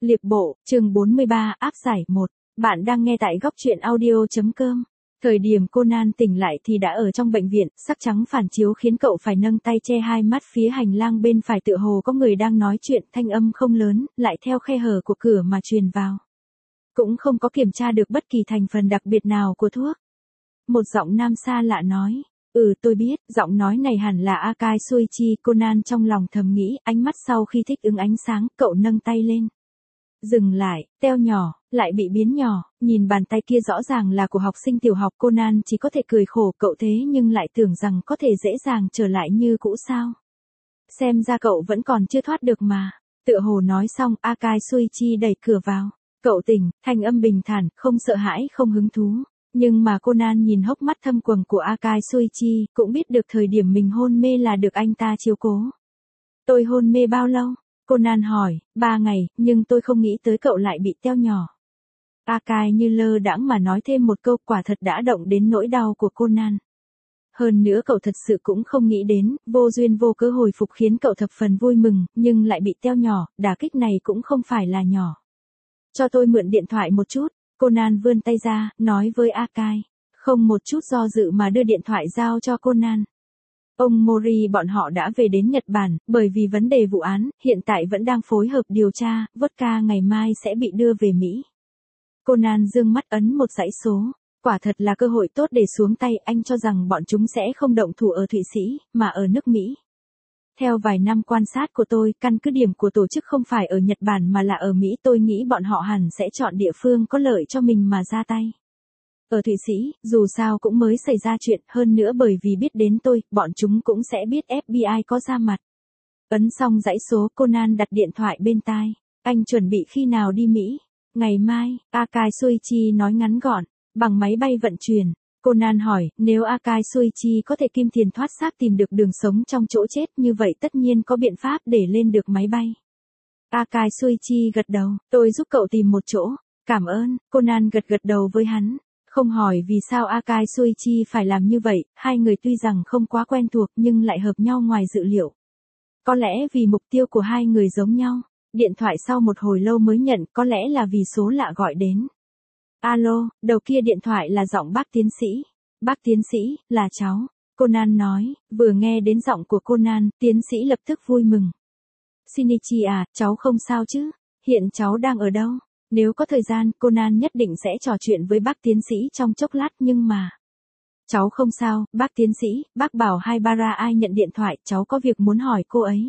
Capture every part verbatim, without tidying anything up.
Liệp bộ, chương bốn mươi ba, áp giải một. Bạn đang nghe tại góc truyện audio chấm com. Thời điểm Conan tỉnh lại thì đã ở trong bệnh viện, sắc trắng phản chiếu khiến cậu phải nâng tay che hai mắt. Phía hành lang bên phải tựa hồ có người đang nói chuyện, thanh âm không lớn, lại theo khe hở của cửa mà truyền vào. Cũng không có kiểm tra được bất kỳ thành phần đặc biệt nào của thuốc. Một giọng nam xa lạ nói. Ừ, tôi biết, giọng nói này hẳn là Akai Suichi. Conan trong lòng thầm nghĩ, ánh mắt sau khi thích ứng ánh sáng, cậu nâng tay lên. Dừng lại, teo nhỏ, lại bị biến nhỏ, nhìn bàn tay kia rõ ràng là của học sinh tiểu học. Conan chỉ có thể cười khổ, cậu thế nhưng lại tưởng rằng có thể dễ dàng trở lại như cũ sao. Xem ra cậu vẫn còn chưa thoát được mà. Tựa hồ nói xong, Akai Suichi đẩy cửa vào. Cậu tỉnh, thanh âm bình thản, không sợ hãi, không hứng thú. Nhưng mà Conan nhìn hốc mắt thâm quầng của Akai Suichi, cũng biết được thời điểm mình hôn mê là được anh ta chiếu cố. Tôi hôn mê bao lâu? Conan hỏi. Ba ngày, nhưng tôi không nghĩ tới cậu lại bị teo nhỏ. Akai như lơ đãng mà nói thêm một câu, quả thật đã động đến nỗi đau của Conan. Hơn nữa cậu thật sự cũng không nghĩ đến, vô duyên vô cớ hồi phục khiến cậu thập phần vui mừng, nhưng lại bị teo nhỏ, đả kích này cũng không phải là nhỏ. Cho tôi mượn điện thoại một chút. Conan vươn tay ra, nói với Akai. Không một chút do dự mà đưa điện thoại giao cho Conan. Ông Mori bọn họ đã về đến Nhật Bản, bởi vì vấn đề vụ án, hiện tại vẫn đang phối hợp điều tra, vodka ngày mai sẽ bị đưa về Mỹ. Conan dương mắt ấn một dãy số. Quả thật là cơ hội tốt để xuống tay, anh cho rằng bọn chúng sẽ không động thủ ở Thụy Sĩ, mà ở nước Mỹ. Theo vài năm quan sát của tôi, căn cứ điểm của tổ chức không phải ở Nhật Bản mà là ở Mỹ. Tôi nghĩ bọn họ hẳn sẽ chọn địa phương có lợi cho mình mà ra tay. Ở Thụy Sĩ, dù sao cũng mới xảy ra chuyện, hơn nữa bởi vì biết đến tôi, bọn chúng cũng sẽ biết ép bê i có ra mặt. Ấn xong dãy số, Conan đặt điện thoại bên tai. Anh chuẩn bị khi nào đi Mỹ? Ngày mai, Akai Suichi nói ngắn gọn. Bằng máy bay vận chuyển. Conan hỏi, nếu Akai Suichi có thể kim tiền thoát xác tìm được đường sống trong chỗ chết, như vậy tất nhiên có biện pháp để lên được máy bay. Akai Suichi gật đầu, tôi giúp cậu tìm một chỗ. Cảm ơn. Conan gật gật đầu với hắn. Không hỏi vì sao Akai Suichi phải làm như vậy, hai người tuy rằng không quá quen thuộc nhưng lại hợp nhau ngoài dự liệu. Có lẽ vì mục tiêu của hai người giống nhau. Điện thoại sau một hồi lâu mới nhận, có lẽ là vì số lạ gọi đến. Alo, đầu kia điện thoại là giọng bác tiến sĩ. Bác tiến sĩ, là cháu. Conan nói, vừa nghe đến giọng của Conan, tiến sĩ lập tức vui mừng. Shinichi à, cháu không sao chứ? Hiện cháu đang ở đâu? Nếu có thời gian, Conan nhất định sẽ trò chuyện với bác tiến sĩ trong chốc lát, nhưng mà... Cháu không sao, bác tiến sĩ, bác bảo Haibara ai nhận điện thoại, cháu có việc muốn hỏi cô ấy.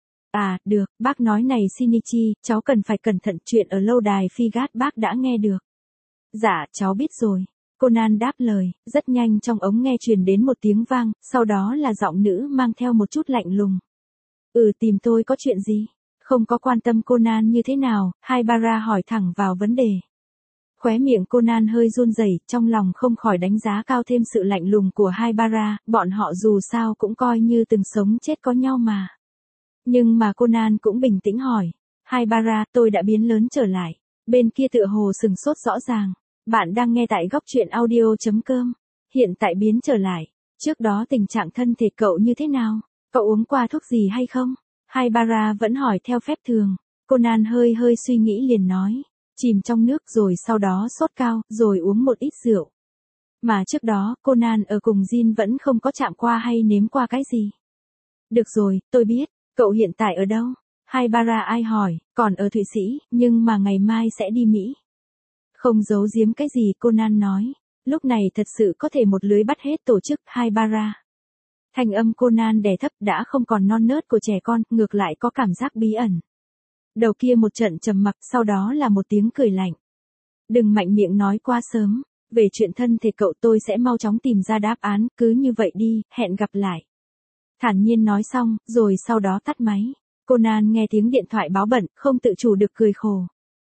À, được, bác nói này Shinichi, cháu cần phải cẩn thận, chuyện ở lâu đài Figat bác đã nghe được. Dạ, cháu biết rồi. Conan đáp lời, rất nhanh trong ống nghe truyền đến một tiếng vang, sau đó là giọng nữ mang theo một chút lạnh lùng. Ừ, tìm tôi có chuyện gì? Không có quan tâm Conan như thế nào, Haibara hỏi thẳng vào vấn đề. Khóe miệng Conan hơi run rẩy, trong lòng không khỏi đánh giá cao thêm sự lạnh lùng của Haibara, bọn họ dù sao cũng coi như từng sống chết có nhau mà. Nhưng mà Conan cũng bình tĩnh hỏi. Haibara, tôi đã biến lớn trở lại. Bên kia tựa hồ sừng sốt rõ ràng. Bạn đang nghe tại góc truyện audio chấm com. Hiện tại biến trở lại. Trước đó tình trạng thân thể cậu như thế nào? Cậu uống qua thuốc gì hay không? Haibara vẫn hỏi theo phép thường. Conan hơi hơi suy nghĩ liền nói. Chìm trong nước rồi sau đó sốt cao, rồi uống một ít rượu. Mà trước đó, Conan ở cùng Jin vẫn không có chạm qua hay nếm qua cái gì. Được rồi, tôi biết. Cậu hiện tại ở đâu? Haibara ai hỏi, còn ở Thụy Sĩ, nhưng mà ngày mai sẽ đi Mỹ. Không giấu giếm cái gì, Conan nói. Lúc này thật sự có thể một lưới bắt hết tổ chức Haibara. Thanh âm Conan đè thấp, đã không còn non nớt của trẻ con, ngược lại có cảm giác bí ẩn. Đầu kia một trận trầm mặc, sau đó là một tiếng cười lạnh. Đừng mạnh miệng nói quá sớm. Về chuyện thân thể cậu tôi sẽ mau chóng tìm ra đáp án, cứ như vậy đi, hẹn gặp lại. Thản nhiên nói xong, rồi sau đó tắt máy. Conan nghe tiếng điện thoại báo bận, không tự chủ được cười khổ.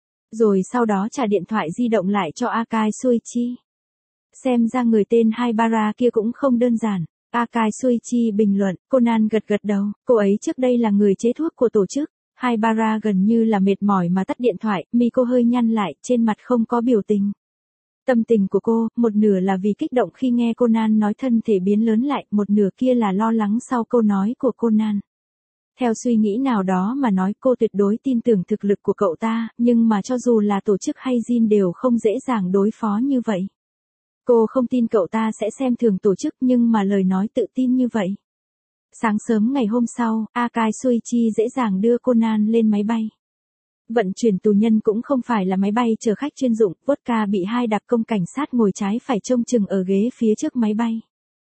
Rồi sau đó trả điện thoại di động lại cho Akai Suichi. Xem ra người tên Haibara kia cũng không đơn giản. Akai Suichi bình luận, Conan gật gật đầu, cô ấy trước đây là người chế thuốc của tổ chức. Haibara gần như là mệt mỏi mà tắt điện thoại, mi cô hơi nhăn lại, trên mặt không có biểu tình. Tâm tình của cô, một nửa là vì kích động khi nghe Conan nói thân thể biến lớn lại, một nửa kia là lo lắng sau câu nói của Conan. Theo suy nghĩ nào đó mà nói cô tuyệt đối tin tưởng thực lực của cậu ta, nhưng mà cho dù là tổ chức hay Jin đều không dễ dàng đối phó như vậy. Cô không tin cậu ta sẽ xem thường tổ chức nhưng mà lời nói tự tin như vậy. Sáng sớm ngày hôm sau, Akai Soichi dễ dàng đưa Conan lên máy bay. Vận chuyển tù nhân cũng không phải là máy bay chở khách chuyên dụng, Vodka bị hai đặc công cảnh sát ngồi trái phải trông chừng ở ghế phía trước máy bay.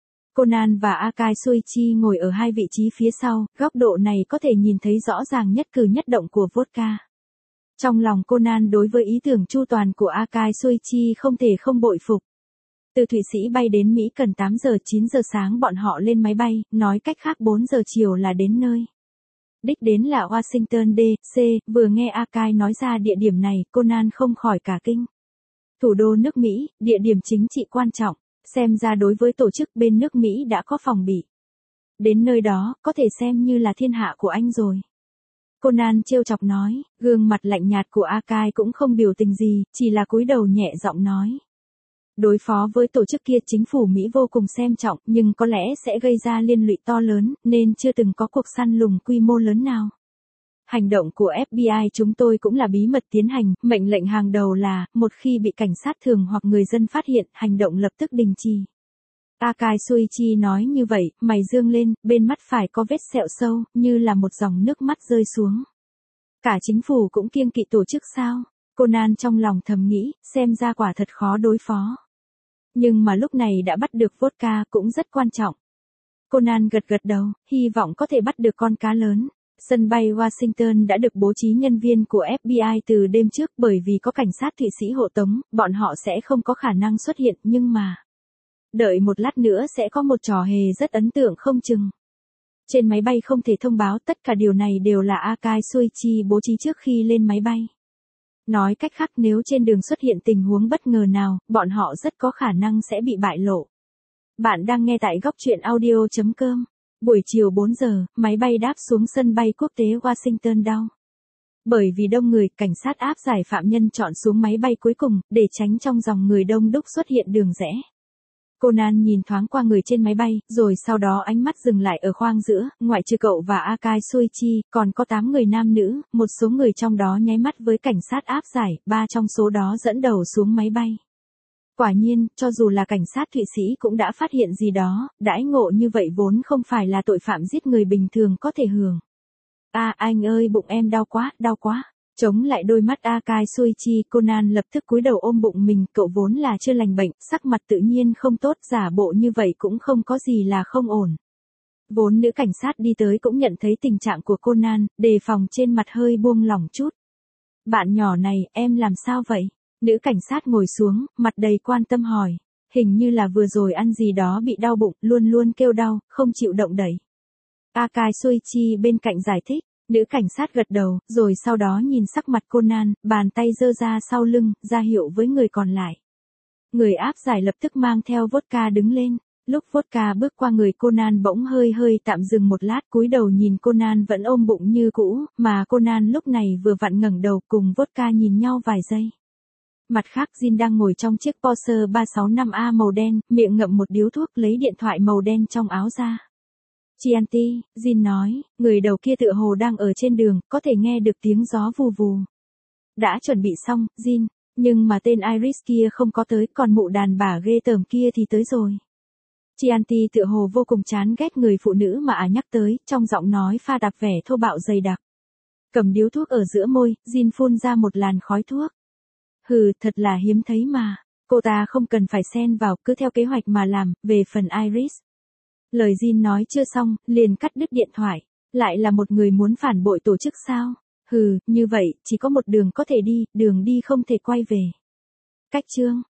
Conan và Akai Soichi ngồi ở hai vị trí phía sau, góc độ này có thể nhìn thấy rõ ràng nhất cử nhất động của Vodka. Trong lòng Conan đối với ý tưởng chu toàn của Akai Soichi không thể không bội phục. Từ Thụy Sĩ bay đến Mỹ cần tám giờ chín giờ sáng bọn họ lên máy bay, nói cách khác bốn giờ chiều là đến nơi. Đích đến là Washington đê xê, vừa nghe Akai nói ra địa điểm này, Conan không khỏi cả kinh. Thủ đô nước Mỹ, địa điểm chính trị quan trọng, xem ra đối với tổ chức bên nước Mỹ đã có phòng bị. Đến nơi đó, có thể xem như là thiên hạ của anh rồi. Conan trêu chọc nói, gương mặt lạnh nhạt của Akai cũng không biểu tình gì, chỉ là cúi đầu nhẹ giọng nói. Đối phó với tổ chức kia chính phủ Mỹ vô cùng xem trọng nhưng có lẽ sẽ gây ra liên lụy to lớn nên chưa từng có cuộc săn lùng quy mô lớn nào. Hành động của ép bê i chúng tôi cũng là bí mật tiến hành, mệnh lệnh hàng đầu là, một khi bị cảnh sát thường hoặc người dân phát hiện, hành động lập tức đình chỉ. Akai Soichi nói như vậy, mày dương lên, bên mắt phải có vết sẹo sâu, như là một dòng nước mắt rơi xuống. Cả chính phủ cũng kiêng kỵ tổ chức sao? Conan trong lòng thầm nghĩ, xem ra quả thật khó đối phó. Nhưng mà lúc này đã bắt được Vodka cũng rất quan trọng. Conan gật gật đầu, hy vọng có thể bắt được con cá lớn. Sân bay Washington đã được bố trí nhân viên của ép bê i từ đêm trước bởi vì có cảnh sát Thụy Sĩ hộ tống, bọn họ sẽ không có khả năng xuất hiện nhưng mà... Đợi một lát nữa sẽ có một trò hề rất ấn tượng không chừng. Trên máy bay không thể thông báo tất cả điều này đều là Akai Soichi bố trí trước khi lên máy bay. Nói cách khác nếu trên đường xuất hiện tình huống bất ngờ nào, bọn họ rất có khả năng sẽ bị bại lộ. Bạn đang nghe tại góc truyện audio chấm com. Buổi chiều bốn giờ, máy bay đáp xuống sân bay quốc tế Washington Down. Bởi vì đông người, cảnh sát áp giải phạm nhân chọn xuống máy bay cuối cùng, để tránh trong dòng người đông đúc xuất hiện đường rẽ. Conan nhìn thoáng qua người trên máy bay, rồi sau đó ánh mắt dừng lại ở khoang giữa, ngoại trừ cậu và Akai Soichi, còn có tám người nam nữ, một số người trong đó nháy mắt với cảnh sát áp giải, ba trong số đó dẫn đầu xuống máy bay. Quả nhiên, cho dù là cảnh sát Thụy Sĩ cũng đã phát hiện gì đó, đãi ngộ như vậy vốn không phải là tội phạm giết người bình thường có thể hưởng. À anh ơi bụng em đau quá, đau quá. Chống lại đôi mắt Akai Soichi, Conan lập tức cúi đầu ôm bụng mình, cậu vốn là chưa lành bệnh, sắc mặt tự nhiên không tốt, giả bộ như vậy cũng không có gì là không ổn. Vốn nữ cảnh sát đi tới cũng nhận thấy tình trạng của Conan, đề phòng trên mặt hơi buông lỏng chút. Bạn nhỏ này, em làm sao vậy? Nữ cảnh sát ngồi xuống, mặt đầy quan tâm hỏi. Hình như là vừa rồi ăn gì đó bị đau bụng, luôn luôn kêu đau, không chịu động đẩy. Akai Soichi bên cạnh giải thích. Nữ cảnh sát gật đầu, rồi sau đó nhìn sắc mặt Conan, bàn tay giơ ra sau lưng, ra hiệu với người còn lại. Người áp giải lập tức mang theo Vodka đứng lên. Lúc Vodka bước qua người Conan bỗng hơi hơi tạm dừng một lát, cúi đầu nhìn Conan vẫn ôm bụng như cũ, mà Conan lúc này vừa vặn ngẩng đầu cùng Vodka nhìn nhau vài giây. Mặt khác Jin đang ngồi trong chiếc Porsche ba sáu năm A màu đen, miệng ngậm một điếu thuốc lấy điện thoại màu đen trong áo ra. Chianti, Jin nói, người đầu kia tựa hồ đang ở trên đường, có thể nghe được tiếng gió vù vù. Đã chuẩn bị xong, Jin, nhưng mà tên Iris kia không có tới, còn mụ đàn bà ghê tởm kia thì tới rồi. Chianti tựa hồ vô cùng chán ghét người phụ nữ mà à nhắc tới, trong giọng nói pha tạp vẻ thô bạo dày đặc. Cầm điếu thuốc ở giữa môi, Jin phun ra một làn khói thuốc. Hừ, thật là hiếm thấy mà, cô ta không cần phải xen vào, cứ theo kế hoạch mà làm, về phần Iris. Lời Jin nói chưa xong, liền cắt đứt điện thoại. Lại là một người muốn phản bội tổ chức sao? Hừ, như vậy, chỉ có một đường có thể đi, đường đi không thể quay về. Cách chương.